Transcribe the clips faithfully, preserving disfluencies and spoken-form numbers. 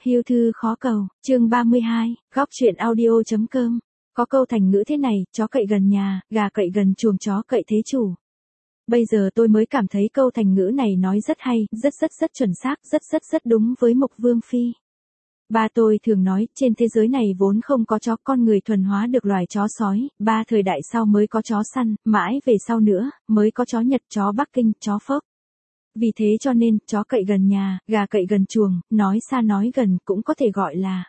Hiêu thư khó cầu, chương ba mươi hai, góc chuyện audio chấm com. Có câu thành ngữ thế này, chó cậy gần nhà, gà cậy gần chuồng, chó cậy thế chủ. Bây giờ tôi mới cảm thấy câu thành ngữ này nói rất hay, rất rất rất chuẩn xác, rất rất rất đúng với Mộc Vương Phi. Ba tôi thường nói, trên thế giới này vốn không có chó, con người thuần hóa được loài chó sói, ba thời đại sau mới có chó săn, mãi về sau nữa, mới có chó Nhật, chó Bắc Kinh, chó Phốc. Vì thế cho nên, chó cậy gần nhà, gà cậy gần chuồng, nói xa nói gần cũng có thể gọi là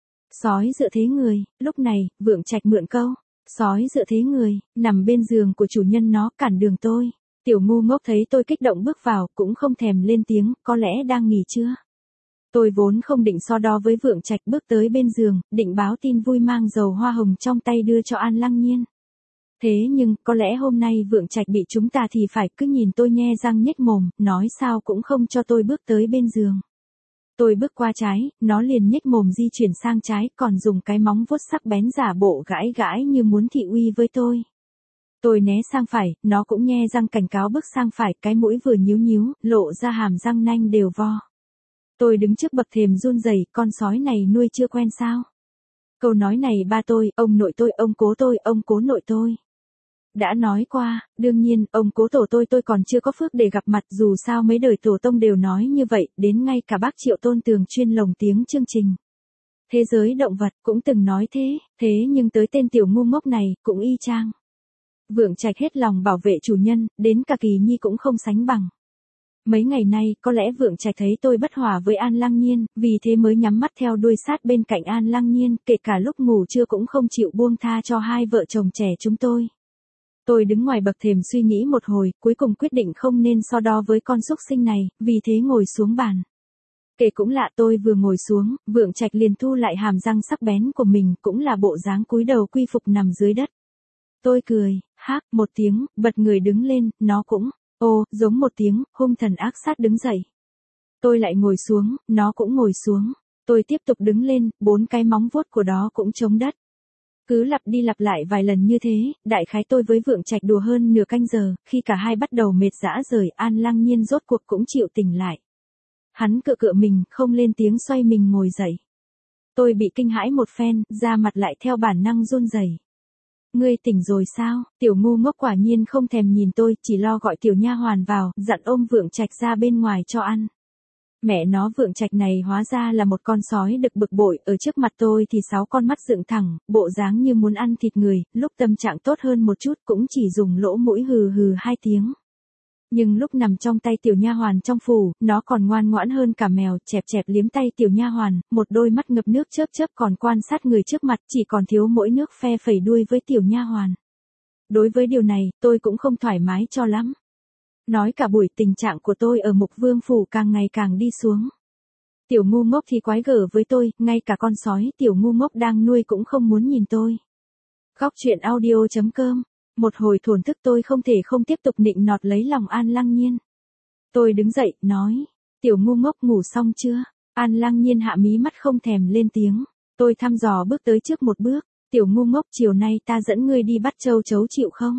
sói dựa thế người. Lúc này, Vượng Trạch mượn câu, sói dựa thế người, nằm bên giường của chủ nhân nó cản đường tôi. Tiểu ngu ngốc thấy tôi kích động bước vào, cũng không thèm lên tiếng, có lẽ đang nghỉ trưa. Tôi vốn không định so đo với Vượng Trạch, bước tới bên giường, định báo tin vui mang dầu hoa hồng trong tay đưa cho An Lăng Nhiên. Thế nhưng, có lẽ hôm nay Vượng Trạch bị chúng ta thì phải, cứ nhìn tôi nhe răng nhếch mồm, nói sao cũng không cho tôi bước tới bên giường. Tôi bước qua trái, nó liền nhếch mồm di chuyển sang trái, còn dùng cái móng vuốt sắc bén giả bộ gãi gãi như muốn thị uy với tôi. Tôi né sang phải, nó cũng nhe răng cảnh cáo bước sang phải, cái mũi vừa nhíu nhíu, lộ ra hàm răng nanh đều vo. Tôi đứng trước bậc thềm run rẩy, con sói này nuôi chưa quen sao? Câu nói này ba tôi, ông nội tôi, ông cố tôi, ông cố nội tôi đã nói qua. Đương nhiên, ông cố tổ tôi tôi còn chưa có phước để gặp mặt, dù sao mấy đời tổ tông đều nói như vậy, đến ngay cả bác Triệu Tôn Tường chuyên lồng tiếng chương trình Thế giới động vật cũng từng nói thế, thế nhưng tới tên tiểu ngu ngốc này, cũng y chang. Vượng Trạch hết lòng bảo vệ chủ nhân, đến cả Kỳ Nhi cũng không sánh bằng. Mấy ngày nay, có lẽ Vượng Trạch thấy tôi bất hòa với An Lăng Nhiên, vì thế mới nhắm mắt theo đuôi sát bên cạnh An Lăng Nhiên, kể cả lúc ngủ trưa cũng không chịu buông tha cho hai vợ chồng trẻ chúng tôi. Tôi đứng ngoài bậc thềm suy nghĩ một hồi, cuối cùng quyết định không nên so đo với con súc sinh này, vì thế ngồi xuống bàn. Kể cũng lạ, tôi vừa ngồi xuống, Vượng Trạch liền thu lại hàm răng sắc bén của mình, cũng là bộ dáng cúi đầu quy phục nằm dưới đất. Tôi cười, hác một tiếng, bật người đứng lên, nó cũng, ô, giống một tiếng, hung thần ác sát đứng dậy. Tôi lại ngồi xuống, nó cũng ngồi xuống. Tôi tiếp tục đứng lên, bốn cái móng vuốt của đó cũng chống đất. Cứ lặp đi lặp lại vài lần như thế, đại khái tôi với Vượng Trạch đùa hơn nửa canh giờ, khi cả hai bắt đầu mệt rã rời, An Lăng Nhiên rốt cuộc cũng chịu tỉnh lại. Hắn cựa cựa mình, không lên tiếng, xoay mình ngồi dậy. Tôi bị kinh hãi một phen, da mặt lại theo bản năng run rẩy. Ngươi tỉnh rồi sao? Tiểu ngu ngốc quả nhiên không thèm nhìn tôi, chỉ lo gọi tiểu nha hoàn vào, dặn ôm Vượng Trạch ra bên ngoài cho ăn. Mẹ nó, Vượng Trạch này hóa ra là một con sói đực bực bội, ở trước mặt tôi thì sáu con mắt dựng thẳng, bộ dáng như muốn ăn thịt người, lúc tâm trạng tốt hơn một chút cũng chỉ dùng lỗ mũi hừ hừ hai tiếng. Nhưng lúc nằm trong tay tiểu nha hoàn trong phủ, nó còn ngoan ngoãn hơn cả mèo, chẹp chẹp liếm tay tiểu nha hoàn, một đôi mắt ngập nước chớp chớp còn quan sát người trước mặt, chỉ còn thiếu mỗi nước phe phẩy đuôi với tiểu nha hoàn. Đối với điều này, tôi cũng không thoải mái cho lắm. Nói cả buổi tình trạng của tôi ở Mộc Vương phủ càng ngày càng đi xuống. Tiểu ngu ngốc thì quái gở với tôi, ngay cả con sói tiểu ngu ngốc đang nuôi cũng không muốn nhìn tôi. Góc chuyện audio chấm com. Một hồi thổn thức tôi không thể không tiếp tục nịnh nọt lấy lòng An Lăng Nhiên. Tôi đứng dậy, nói, tiểu ngu ngốc ngủ xong chưa? An Lăng Nhiên hạ mí mắt không thèm lên tiếng. Tôi thăm dò bước tới trước một bước, tiểu ngu ngốc, chiều nay ta dẫn ngươi đi bắt châu chấu chịu không?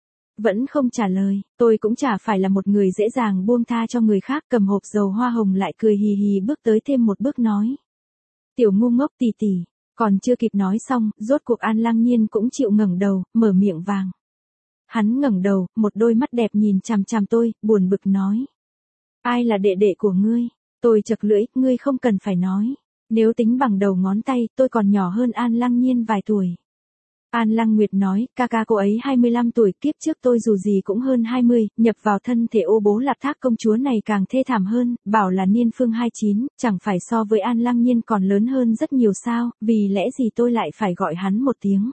Vẫn không trả lời, tôi cũng chả phải là một người dễ dàng buông tha cho người khác, cầm hộp dầu hoa hồng lại cười hì hì bước tới thêm một bước nói. Tiểu ngu ngốc tỉ tỉ, còn chưa kịp nói xong, rốt cuộc An Lăng Nhiên cũng chịu ngẩng đầu, mở miệng vàng. Hắn ngẩng đầu, một đôi mắt đẹp nhìn chằm chằm tôi, buồn bực nói. Ai là đệ đệ của ngươi? Tôi chật lưỡi, ngươi không cần phải nói. Nếu tính bằng đầu ngón tay, tôi còn nhỏ hơn An Lăng Nhiên vài tuổi. An Lăng Nguyệt nói, ca ca cô ấy hai mươi lăm tuổi, kiếp trước tôi dù gì cũng hơn hai mươi, nhập vào thân thể ô bố Lạp Thác công chúa này càng thê thảm hơn, bảo là niên phương hai mươi chín, chẳng phải so với An Lăng Nhiên còn lớn hơn rất nhiều sao, vì lẽ gì tôi lại phải gọi hắn một tiếng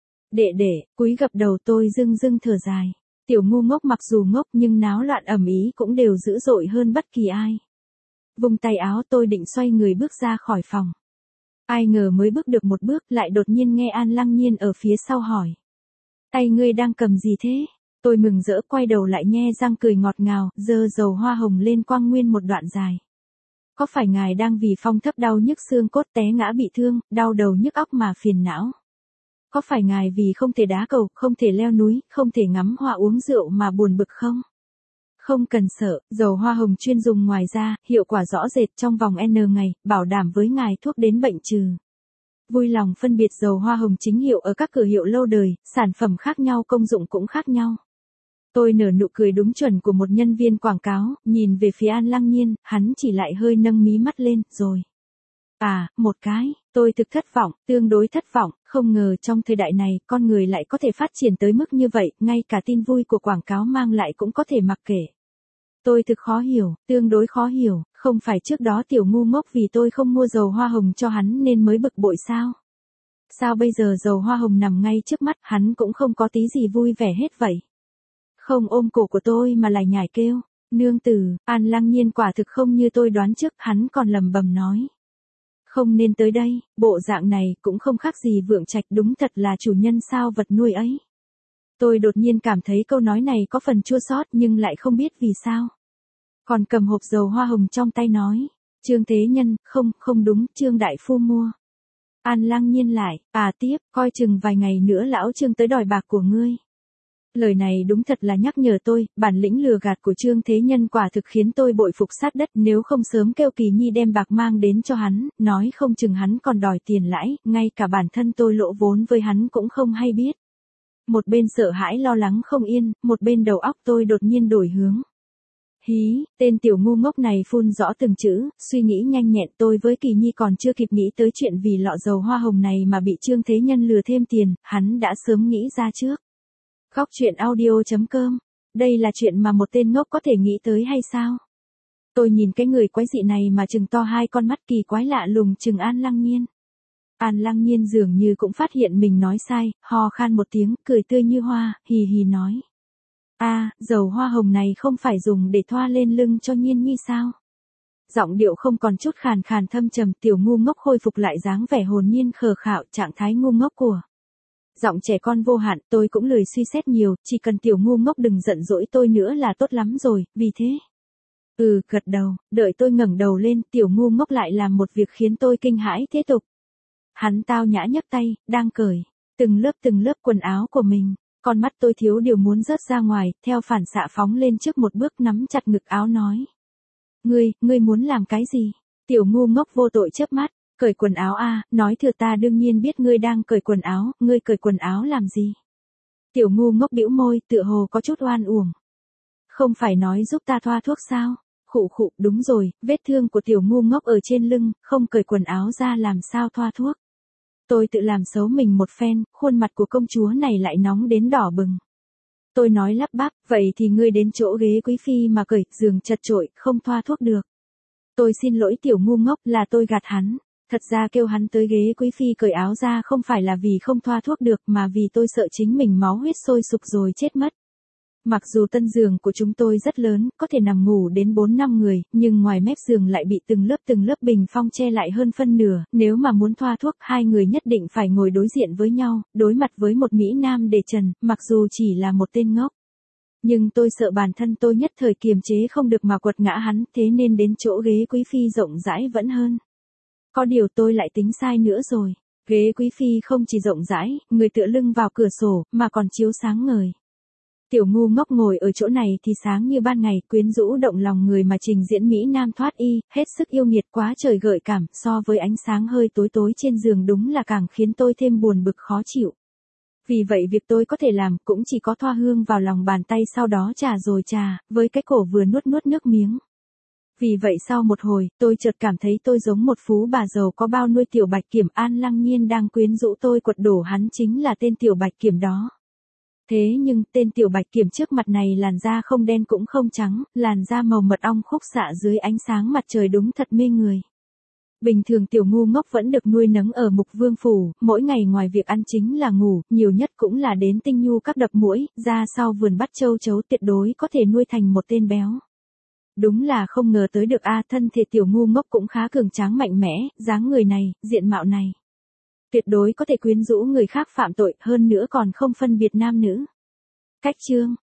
đệ đệ. Cúi gập đầu, tôi dưng dưng thở dài. Tiểu ngu ngốc mặc dù ngốc nhưng náo loạn ầm ĩ cũng đều dữ dội hơn bất kỳ ai. Vung tay áo, tôi định xoay người bước ra khỏi phòng. Ai ngờ mới bước được một bước, lại đột nhiên nghe An Lăng Nhiên ở phía sau hỏi. Tay ngươi đang cầm gì thế? Tôi mừng rỡ quay đầu lại nhe răng cười ngọt ngào, giơ dầu hoa hồng lên quang nguyên một đoạn dài. Có phải ngài đang vì phong thấp đau nhức xương cốt té ngã bị thương, đau đầu nhức óc mà phiền não? Có phải ngài vì không thể đá cầu, không thể leo núi, không thể ngắm hoa uống rượu mà buồn bực không? Không cần sợ, dầu hoa hồng chuyên dùng ngoài da, hiệu quả rõ rệt trong vòng N ngày, bảo đảm với ngài thuốc đến bệnh trừ. Vui lòng phân biệt dầu hoa hồng chính hiệu ở các cửa hiệu lâu đời, sản phẩm khác nhau công dụng cũng khác nhau. Tôi nở nụ cười đúng chuẩn của một nhân viên quảng cáo, nhìn về phía An Lăng Nhiên, hắn chỉ lại hơi nâng mí mắt lên, rồi. À, một cái, tôi thực thất vọng, tương đối thất vọng, không ngờ trong thời đại này, con người lại có thể phát triển tới mức như vậy, ngay cả tin vui của quảng cáo mang lại cũng có thể mặc kệ. Tôi thực khó hiểu, tương đối khó hiểu, không phải trước đó tiểu ngu ngốc vì tôi không mua dầu hoa hồng cho hắn nên mới bực bội sao? Sao bây giờ dầu hoa hồng nằm ngay trước mắt, hắn cũng không có tí gì vui vẻ hết vậy? Không ôm cổ của tôi mà lại nhảy kêu, nương tử, An Lăng Nhiên quả thực không như tôi đoán trước, hắn còn lầm bầm nói. Không nên tới đây, bộ dạng này cũng không khác gì Vượng Trạch, đúng thật là chủ nhân sao vật nuôi ấy. Tôi đột nhiên cảm thấy câu nói này có phần chua xót nhưng lại không biết vì sao. Còn cầm hộp dầu hoa hồng trong tay nói, Trương Thế Nhân, không, không đúng, Trương Đại Phu mua. An Lăng Nhiên lại, à tiếp, coi chừng vài ngày nữa lão Trương tới đòi bạc của ngươi. Lời này đúng thật là nhắc nhở tôi, bản lĩnh lừa gạt của Trương Thế Nhân quả thực khiến tôi bội phục sát đất, nếu không sớm kêu Kỳ Nhi đem bạc mang đến cho hắn, nói không chừng hắn còn đòi tiền lãi, ngay cả bản thân tôi lỗ vốn với hắn cũng không hay biết. Một bên sợ hãi lo lắng không yên, một bên đầu óc tôi đột nhiên đổi hướng. Hí, tên tiểu ngu ngốc này phun rõ từng chữ, suy nghĩ nhanh nhẹn, tôi với Kỳ Nhi còn chưa kịp nghĩ tới chuyện vì lọ dầu hoa hồng này mà bị Trương Thế Nhân lừa thêm tiền, hắn đã sớm nghĩ ra trước. Góc truyện audio chấm com. Đây là chuyện mà một tên ngốc có thể nghĩ tới hay sao? Tôi nhìn cái người quái dị này mà trừng to hai con mắt kỳ quái lạ lùng trừng An Lăng Nhiên. An Lăng Nhiên dường như cũng phát hiện mình nói sai, ho khan một tiếng, cười tươi như hoa, hì hì nói. A, à, dầu hoa hồng này không phải dùng để thoa lên lưng cho Nhiên Nhi sao? Giọng điệu không còn chút khàn khàn thâm trầm, tiểu ngu ngốc khôi phục lại dáng vẻ hồn nhiên khờ khạo, trạng thái ngu ngốc của. Giọng trẻ con vô hạn, tôi cũng lười suy xét nhiều, chỉ cần tiểu ngu ngốc đừng giận dỗi tôi nữa là tốt lắm rồi, vì thế. Ừ, gật đầu, đợi tôi ngẩng đầu lên, tiểu ngu ngốc lại làm một việc khiến tôi kinh hãi thế tục. Hắn tao nhã nhấc tay, đang cởi từng lớp từng lớp quần áo của mình, con mắt tôi thiếu điều muốn rớt ra ngoài, theo phản xạ phóng lên trước một bước nắm chặt ngực áo nói. Ngươi, ngươi muốn làm cái gì? Tiểu ngu ngốc vô tội chớp mắt. Cởi quần áo à, nói thừa ta đương nhiên biết ngươi đang cởi quần áo, ngươi cởi quần áo làm gì? Tiểu ngu ngốc bĩu môi, tựa hồ có chút oan uổng. Không phải nói giúp ta thoa thuốc sao? Khụ khụ, đúng rồi, vết thương của tiểu ngu ngốc ở trên lưng, không cởi quần áo ra làm sao thoa thuốc. Tôi tự làm xấu mình một phen, khuôn mặt của công chúa này lại nóng đến đỏ bừng. Tôi nói lắp bắp, vậy thì ngươi đến chỗ ghế quý phi mà cởi, giường chật chội, không thoa thuốc được. Tôi xin lỗi tiểu ngu ngốc, là tôi gạt hắn. Thật ra kêu hắn tới ghế quý phi cởi áo ra không phải là vì không thoa thuốc được mà vì tôi sợ chính mình máu huyết sôi sục rồi chết mất. Mặc dù tân giường của chúng tôi rất lớn, có thể nằm ngủ đến bốn năm người, nhưng ngoài mép giường lại bị từng lớp từng lớp bình phong che lại hơn phân nửa, nếu mà muốn thoa thuốc hai người nhất định phải ngồi đối diện với nhau, đối mặt với một Mỹ Nam đề trần, mặc dù chỉ là một tên ngốc. Nhưng tôi sợ bản thân tôi nhất thời kiềm chế không được mà quật ngã hắn, thế nên đến chỗ ghế quý phi rộng rãi vẫn hơn. Có điều tôi lại tính sai nữa rồi. Ghế quý phi không chỉ rộng rãi, người tựa lưng vào cửa sổ, mà còn chiếu sáng ngời. Tiểu ngu ngốc ngồi ở chỗ này thì sáng như ban ngày, quyến rũ động lòng người mà trình diễn Mỹ Nam thoát y, hết sức yêu nghiệt quá trời gợi cảm, so với ánh sáng hơi tối tối trên giường đúng là càng khiến tôi thêm buồn bực khó chịu. Vì vậy việc tôi có thể làm cũng chỉ có thoa hương vào lòng bàn tay sau đó trà rồi trà, với cái cổ vừa nuốt nuốt nước miếng. Vì vậy sau một hồi, tôi chợt cảm thấy tôi giống một phú bà giàu có bao nuôi tiểu bạch kiểm. An Lăng Nhiên đang quyến rũ tôi quật đổ hắn chính là tên tiểu bạch kiểm đó. Thế nhưng tên tiểu bạch kiểm trước mặt này làn da không đen cũng không trắng, làn da màu mật ong khúc xạ dưới ánh sáng mặt trời đúng thật mê người. Bình thường tiểu ngu ngốc vẫn được nuôi nấng ở Mục Vương phủ, mỗi ngày ngoài việc ăn chính là ngủ, nhiều nhất cũng là đến tinh nhu các đập muỗi, ra sau vườn bắt châu chấu, tuyệt đối có thể nuôi thành một tên béo. Đúng là không ngờ tới được a, thân thể tiểu ngu ngốc cũng khá cường tráng mạnh mẽ, dáng người này, diện mạo này. Tuyệt đối có thể quyến rũ người khác phạm tội, hơn nữa còn không phân biệt nam nữ. Cách chương